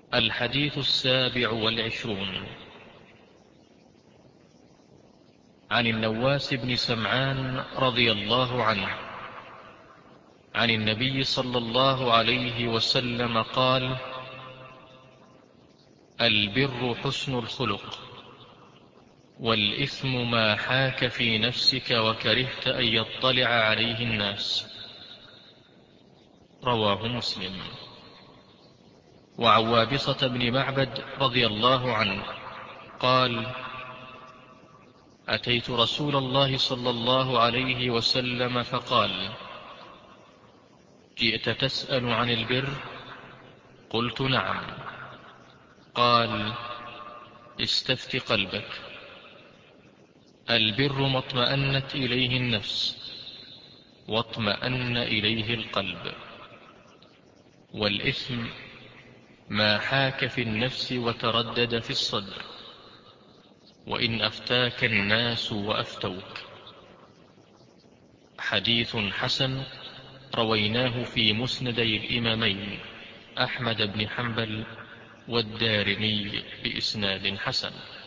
الحديث 27، عن النواس بن سمعان رضي الله عنه عن النبي صلى الله عليه وسلم قال: البر حسن الخلق، والإثم ما حاك في نفسك وكرهت أن يطلع عليه الناس. رواه مسلم. وعن وابصة بن معبد رضي الله عنه قال: أتيت رسول الله صلى الله عليه وسلم فقال: جئت تسأل عن البر؟ قلت: نعم. قال: استفت قلبك. البر ما اطمأنت إليه النفس واطمأن إليه القلب، والإثم ما حاك في النفس وتردد في الصدر، وإن أفتاك الناس وأفتوك. حديث حسن، رويناه في مسندي الإمامين أحمد بن حنبل والدارمي بإسناد حسن.